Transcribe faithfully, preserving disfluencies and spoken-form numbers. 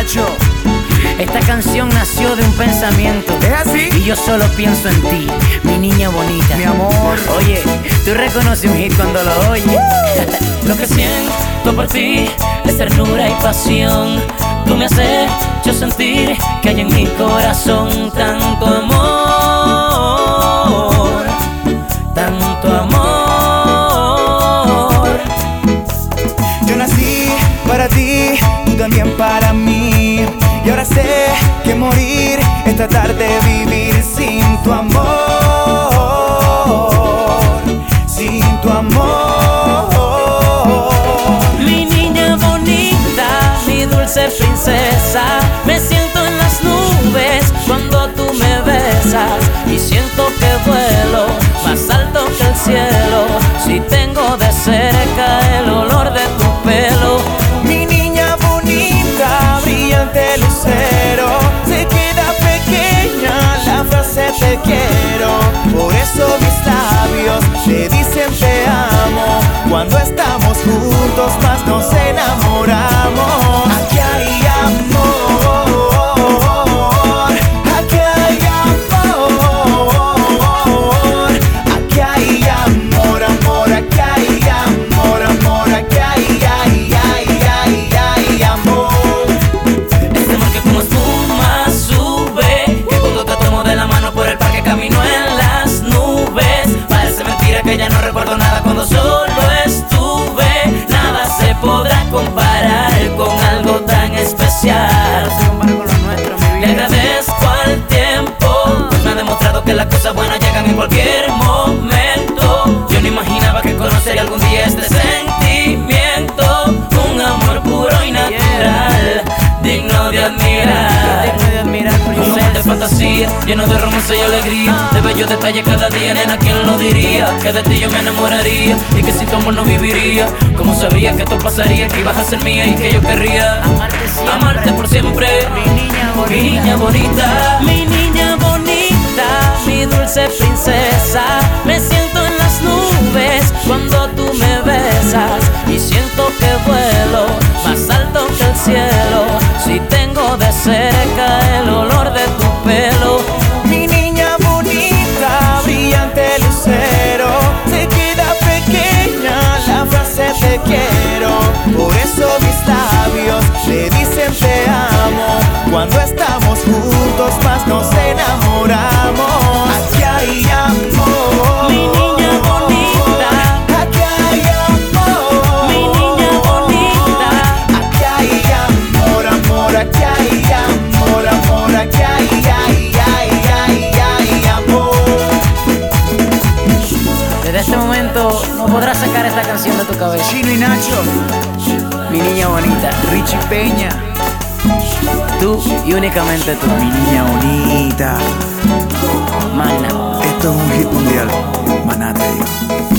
Nacho. Esta canción nació de un pensamiento. ¿Es así? Y yo solo pienso en ti, mi niña bonita. Mi amor. Oye, tú reconoces un hit cuando lo oyes. Lo que siento por ti es ternura y pasión. Tú me has hecho sentir que hay en mi corazón tanto amor, tanto amor. Yo nací para ti, tú también para mí. Y ahora sé que morir es tratar de vivir sin tu amor, sin tu amor. Mi niña bonita, mi dulce princesa, me siento en las nubes cuando tú me besas y siento que vuelo más alto que el cielo si tengo de cerca el olor de tu pelo. Mi niña bonita, brillante lucero, se queda pequeña la frase te quiero. Por eso mis labios te dicen te amo. Cuando estamos juntos más nos enamoramos. Aquí hay amor, aquí hay amor, aquí hay amor, amor, aquí hay amor, amor, aquí hay, ay, ay, ay, ay, amor. Este amor que como espuma sube, que cuando te tomo de la mano por el parque camino en las nubes. Parece mentira que ya no recuerdo nada cuando solo estuve. Nada se podrá comparar con algo tan especial. Le agradezco al tiempo, pues me ha demostrado que las cosas buenas llegan en cualquier momento. Yo no imaginaba que conocería algún día este sentimiento, un amor puro y natural, digno de admirar. Un amor de fantasía, lleno de romance y alegría, de bellos detalles cada día, nena, ¿quién lo diría? Que de ti yo me enamoraría y que sin tu amor no viviría. Como sabía que esto pasaría, que ibas a ser mía y que yo querría amarte por siempre. Mi niña bonita, mi niña bonita, mi niña bonita, mi dulce princesa. Me siento en las nubes cuando tú me besas y siento que vuelo más alto que el cielo si tengo de cerca el olor de tu pelo. Mi niña bonita, brillante lucero, se queda pequeña la frase te quiero. Por eso mis labios le dicen te amo. Cuando estamos juntos más nos enamoramos. Aquí hay amor, Mi niña bonita, aquí hay amor, mi niña bonita. aquí hay amor, amor, aquí hay amor, amor, aquí hay, ay, ay, ay, ay, amor. Desde este momento no podrás sacar esta canción de tu cabeza. Chino y Nacho, Mi niña bonita, Richie Peña, tú y únicamente tú. mi niña bonita. Magna. Esto es un hit mundial, maná te digo.